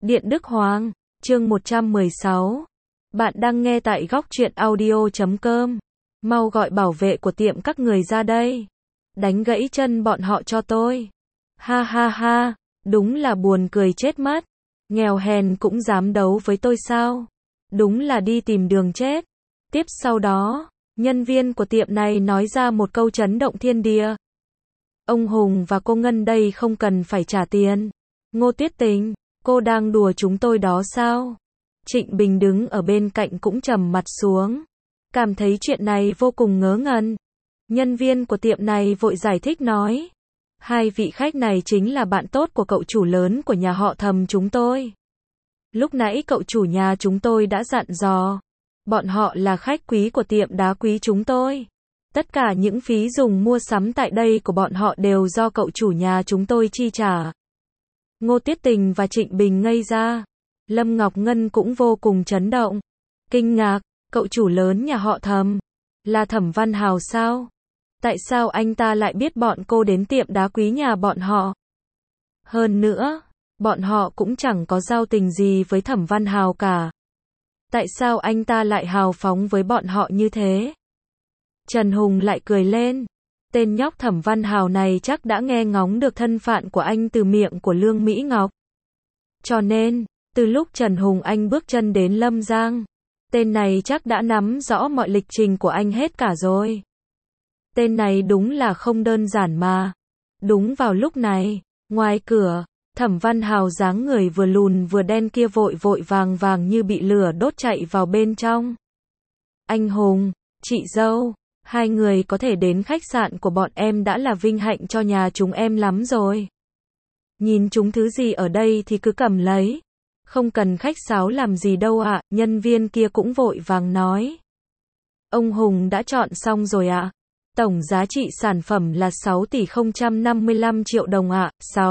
Điện Đức Hoàng, chương 116. Bạn đang nghe tại góc truyện audio.com. Mau gọi bảo vệ của tiệm các người ra đây. Đánh gãy chân bọn họ cho tôi. Ha ha ha, đúng là buồn cười chết mất. Nghèo hèn cũng dám đấu với tôi sao? Đúng là đi tìm đường chết. Tiếp sau đó, nhân viên của tiệm này nói ra một câu chấn động thiên địa. Ông Hùng và cô Ngân đây không cần phải trả tiền. Ngô Tuyết Tình, cô đang đùa chúng tôi đó sao? Trịnh Bình đứng ở bên cạnh cũng trầm mặt xuống. Cảm thấy chuyện này vô cùng ngớ ngẩn. Nhân viên của tiệm này vội giải thích nói. Hai vị khách này chính là bạn tốt của cậu chủ lớn của nhà họ Thầm chúng tôi. Lúc nãy cậu chủ nhà chúng tôi đã dặn dò. Bọn họ là khách quý của tiệm đá quý chúng tôi. Tất cả những phí dùng mua sắm tại đây của bọn họ đều do cậu chủ nhà chúng tôi chi trả. Ngô Tuyết Tình và Trịnh Bình ngây ra. Lâm Ngọc Ngân cũng vô cùng chấn động. Kinh ngạc, cậu chủ lớn nhà họ Thầm. Là Thẩm Văn Hào sao? Tại sao anh ta lại biết bọn cô đến tiệm đá quý nhà bọn họ? Hơn nữa, bọn họ cũng chẳng có giao tình gì với Thẩm Văn Hào cả. Tại sao anh ta lại hào phóng với bọn họ như thế? Trần Hùng lại cười lên. Tên nhóc Thẩm Văn Hào này chắc đã nghe ngóng được thân phận của anh từ miệng của Lương Mỹ Ngọc. Cho nên, từ lúc Trần Hùng anh bước chân đến Lâm Giang, tên này chắc đã nắm rõ mọi lịch trình của anh hết cả rồi. Tên này đúng là không đơn giản mà. Đúng vào lúc này, ngoài cửa, Thẩm Văn Hào dáng người vừa lùn vừa đen kia vội vội vàng vàng như bị lửa đốt chạy vào bên trong. Anh Hùng, chị dâu, hai người có thể đến khách sạn của bọn em đã là vinh hạnh cho nhà chúng em lắm rồi. Nhìn chúng thứ gì ở đây thì cứ cầm lấy. Không cần khách sáo làm gì đâu ạ, nhân viên kia cũng vội vàng nói. Ông Hùng đã chọn xong rồi ạ. Tổng giá trị sản phẩm là 6 tỷ 055 triệu đồng ạ,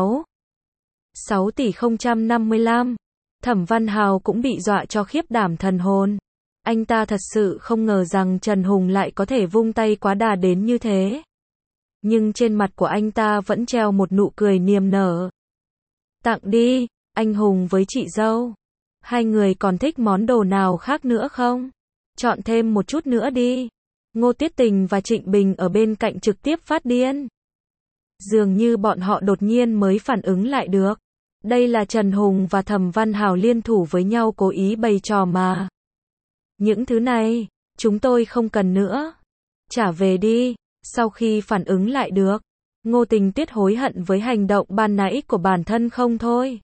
6 tỷ 055. Thẩm Văn Hào cũng bị dọa cho khiếp đảm thần hồn. Anh ta thật sự không ngờ rằng Trần Hùng lại có thể vung tay quá đà đến như thế. Nhưng trên mặt của anh ta vẫn treo một nụ cười niềm nở. Tặng đi, anh Hùng với chị dâu. Hai người còn thích món đồ nào khác nữa không? Chọn thêm một chút nữa đi. Ngô Tuyết Tình và Trịnh Bình ở bên cạnh trực tiếp phát điên. Dường như bọn họ đột nhiên mới phản ứng lại được. Đây là Trần Hùng và Thẩm Văn Hào liên thủ với nhau cố ý bày trò mà. Những thứ này, chúng tôi không cần nữa. Trả về đi. Sau khi phản ứng lại được, Ngô Tình Tuyết hối hận với hành động ban nãy của bản thân không thôi.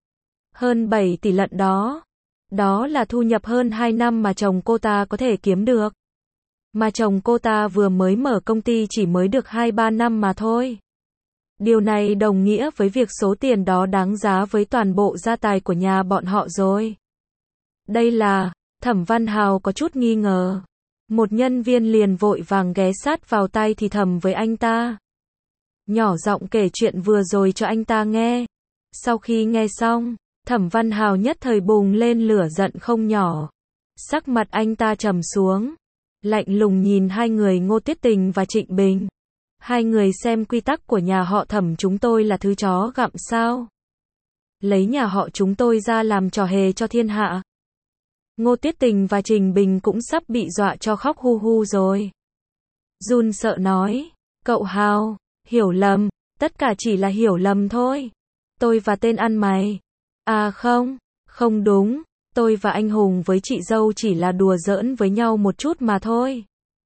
Hơn 7 tỷ lận đó. Đó là thu nhập hơn 2 năm mà chồng cô ta có thể kiếm được. Mà chồng cô ta vừa mới mở công ty chỉ mới được 2-3 năm mà thôi. Điều này đồng nghĩa với việc số tiền đó đáng giá với toàn bộ gia tài của nhà bọn họ rồi. Đây là, Thẩm Văn Hào có chút nghi ngờ. Một nhân viên liền vội vàng ghé sát vào tai thì thầm với anh ta. Nhỏ giọng kể chuyện vừa rồi cho anh ta nghe. Sau khi nghe xong, Thẩm Văn Hào nhất thời bùng lên lửa giận không nhỏ. Sắc mặt anh ta trầm xuống. Lạnh lùng nhìn hai người Ngô Tuyết Tình và Trịnh Bình. Hai người xem quy tắc của nhà họ Thẩm chúng tôi là thứ chó gặm sao? Lấy nhà họ chúng tôi ra làm trò hề cho thiên hạ. Ngô Tuyết Tình và Trịnh Bình cũng sắp bị dọa cho khóc hu hu rồi. Run sợ nói, cậu Hào, hiểu lầm, tất cả chỉ là hiểu lầm thôi. Tôi và tên ăn mày. À không, không đúng, tôi và anh Hùng với chị dâu chỉ là đùa giỡn với nhau một chút mà thôi.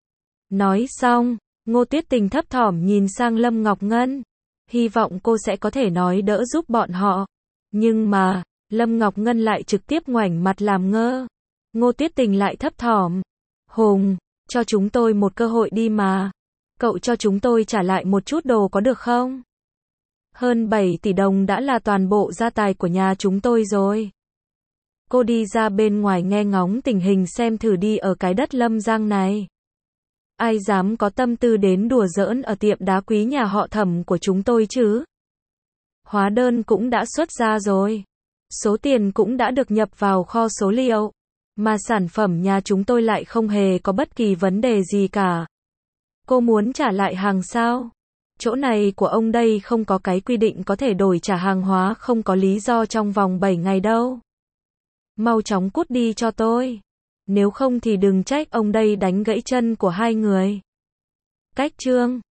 Nói xong, Ngô Tuyết Tình thấp thỏm nhìn sang Lâm Ngọc Ngân. Hy vọng cô sẽ có thể nói đỡ giúp bọn họ. Nhưng mà, Lâm Ngọc Ngân lại trực tiếp ngoảnh mặt làm ngơ. Ngô Tuyết Tình lại thấp thỏm. Hùng, cho chúng tôi một cơ hội đi mà. Cậu cho chúng tôi trả lại một chút đồ có được không? Hơn 7 tỷ đồng đã là toàn bộ gia tài của nhà chúng tôi rồi. Cô đi ra bên ngoài nghe ngóng tình hình xem thử đi ở cái đất Lâm Giang này. Ai dám có tâm tư đến đùa giỡn ở tiệm đá quý nhà họ Thẩm của chúng tôi chứ? Hóa đơn cũng đã xuất ra rồi. Số tiền cũng đã được nhập vào kho số liệu. Mà sản phẩm nhà chúng tôi lại không hề có bất kỳ vấn đề gì cả. Cô muốn trả lại hàng sao? Chỗ này của ông đây không có cái quy định có thể đổi trả hàng hóa không có lý do trong vòng 7 ngày đâu. Mau chóng cút đi cho tôi. Nếu không thì đừng trách ông đây đánh gãy chân của hai người. Cách chương